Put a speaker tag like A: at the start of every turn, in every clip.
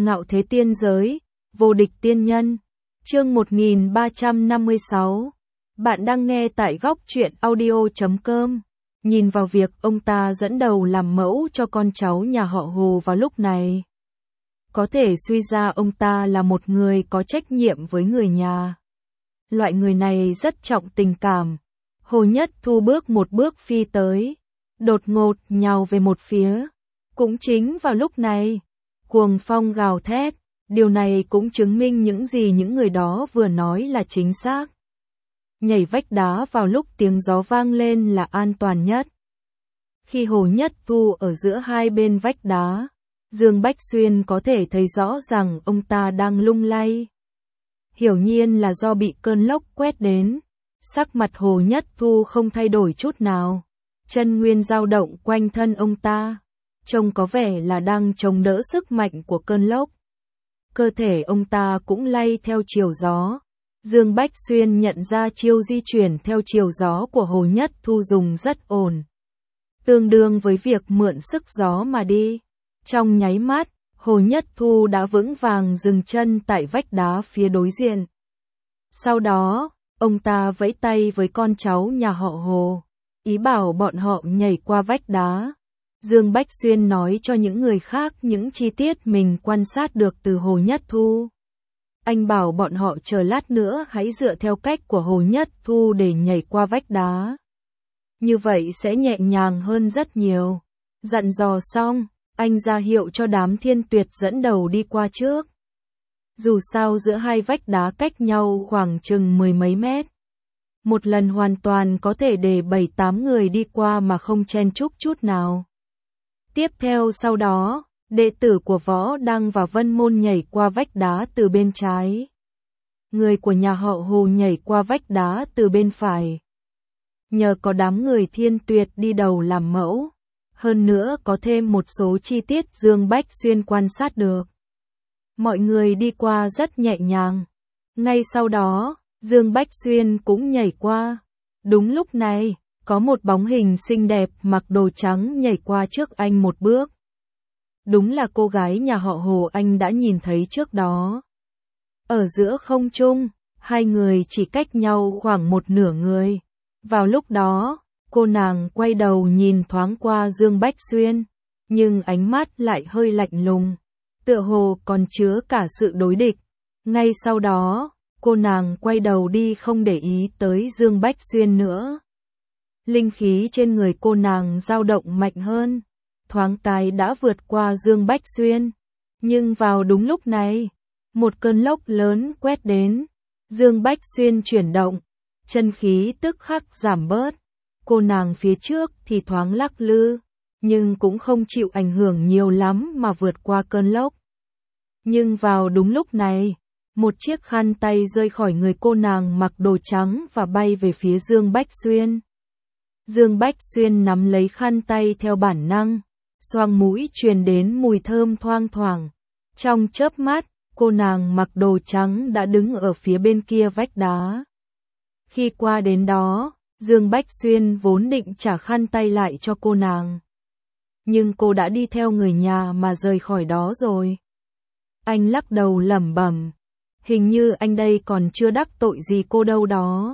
A: Ngạo thế tiên giới, vô địch tiên nhân. Chương 1356. Bạn đang nghe tại góc truyện audio.com. Nhìn vào việc ông ta dẫn đầu làm mẫu cho con cháu nhà họ Hồ vào lúc này, có thể suy ra ông ta là một người có trách nhiệm với người nhà. Loại người này rất trọng tình cảm. Hồ Nhất Thu bước một bước phi tới, đột ngột nhào về một phía. Cũng chính vào lúc này, cuồng phong gào thét, điều này cũng chứng minh những gì những người đó vừa nói là chính xác. Nhảy vách đá vào lúc tiếng gió vang lên là an toàn nhất. Khi Hồ Nhất Thu ở giữa hai bên vách đá, Dương Bách Xuyên có thể thấy rõ rằng ông ta đang lung lay. Hiển nhiên là do bị cơn lốc quét đến. Sắc mặt Hồ Nhất Thu không thay đổi chút nào. Chân nguyên dao động quanh thân ông ta, trông có vẻ là đang chống đỡ sức mạnh của cơn lốc. Cơ thể ông ta cũng lay theo chiều gió. Dương Bách Xuyên nhận ra chiêu di chuyển theo chiều gió của Hồ Nhất Thu dùng rất ổn, tương đương với việc mượn sức gió mà đi. Trong nháy mắt, Hồ Nhất Thu đã vững vàng dừng chân tại vách đá phía đối diện. Sau đó, ông ta vẫy tay với con cháu nhà họ Hồ, ý bảo bọn họ nhảy qua vách đá. Dương Bách Xuyên nói cho những người khác những chi tiết mình quan sát được từ Hồ Nhất Thu. Anh bảo bọn họ chờ lát nữa hãy dựa theo cách của Hồ Nhất Thu để nhảy qua vách đá. Như vậy sẽ nhẹ nhàng hơn rất nhiều. Dặn dò xong, anh ra hiệu cho đám Thiên Tuyệt dẫn đầu đi qua trước. Dù sao giữa hai vách đá cách nhau khoảng chừng mười mấy mét. Một lần hoàn toàn có thể để 7-8 người đi qua mà không chen chúc chút nào. Tiếp theo sau đó, đệ tử của Võ Đăng và Vân Môn nhảy qua vách đá từ bên trái. Người của nhà họ Hồ nhảy qua vách đá từ bên phải. Nhờ có đám người Thiên Tuyệt đi đầu làm mẫu, hơn nữa có thêm một số chi tiết Dương Bách Xuyên quan sát được. Mọi người đi qua rất nhẹ nhàng. Ngay sau đó, Dương Bách Xuyên cũng nhảy qua. Đúng lúc này, có một bóng hình xinh đẹp mặc đồ trắng nhảy qua trước anh một bước. Đúng là cô gái nhà họ Hồ anh đã nhìn thấy trước đó. Ở giữa không trung, hai người chỉ cách nhau khoảng một nửa người. Vào lúc đó, cô nàng quay đầu nhìn thoáng qua Dương Bách Xuyên, nhưng ánh mắt lại hơi lạnh lùng, tựa hồ còn chứa cả sự đối địch. Ngay sau đó, cô nàng quay đầu đi không để ý tới Dương Bách Xuyên nữa. Linh khí trên người cô nàng dao động mạnh hơn, thoáng cái đã vượt qua Dương Bách Xuyên. Nhưng vào đúng lúc này, một cơn lốc lớn quét đến. Dương Bách Xuyên chuyển động, chân khí tức khắc giảm bớt. Cô nàng phía trước thì thoáng lắc lư, nhưng cũng không chịu ảnh hưởng nhiều lắm mà vượt qua cơn lốc. Nhưng vào đúng lúc này, một chiếc khăn tay rơi khỏi người cô nàng mặc đồ trắng và bay về phía Dương Bách Xuyên. Dương Bách Xuyên nắm lấy khăn tay theo bản năng, xoang mũi truyền đến mùi thơm thoang thoảng. Trong chớp mắt, cô nàng mặc đồ trắng đã đứng ở phía bên kia vách đá. Khi qua đến đó, Dương Bách Xuyên vốn định trả khăn tay lại cho cô nàng. Nhưng cô đã đi theo người nhà mà rời khỏi đó rồi. Anh lắc đầu lẩm bẩm, hình như anh đây còn chưa đắc tội gì cô đâu đó.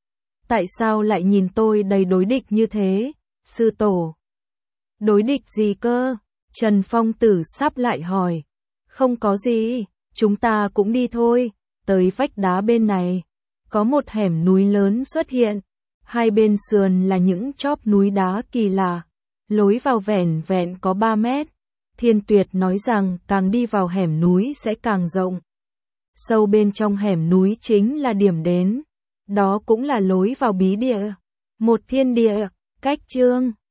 A: Tại sao lại nhìn tôi đầy đối địch như thế, sư tổ? Đối địch gì cơ? Trần Phong Tử sắp lại hỏi. Không có gì, chúng ta cũng đi thôi. Tới vách đá bên này, có một hẻm núi lớn xuất hiện. Hai bên sườn là những chóp núi đá kỳ lạ. Lối vào vẻn vẹn có 3 mét. Thiên Tuyệt nói rằng càng đi vào hẻm núi sẽ càng rộng. Sâu bên trong hẻm núi chính là điểm đến. Đó cũng là lối vào bí địa. Một thiên địa, cách chương.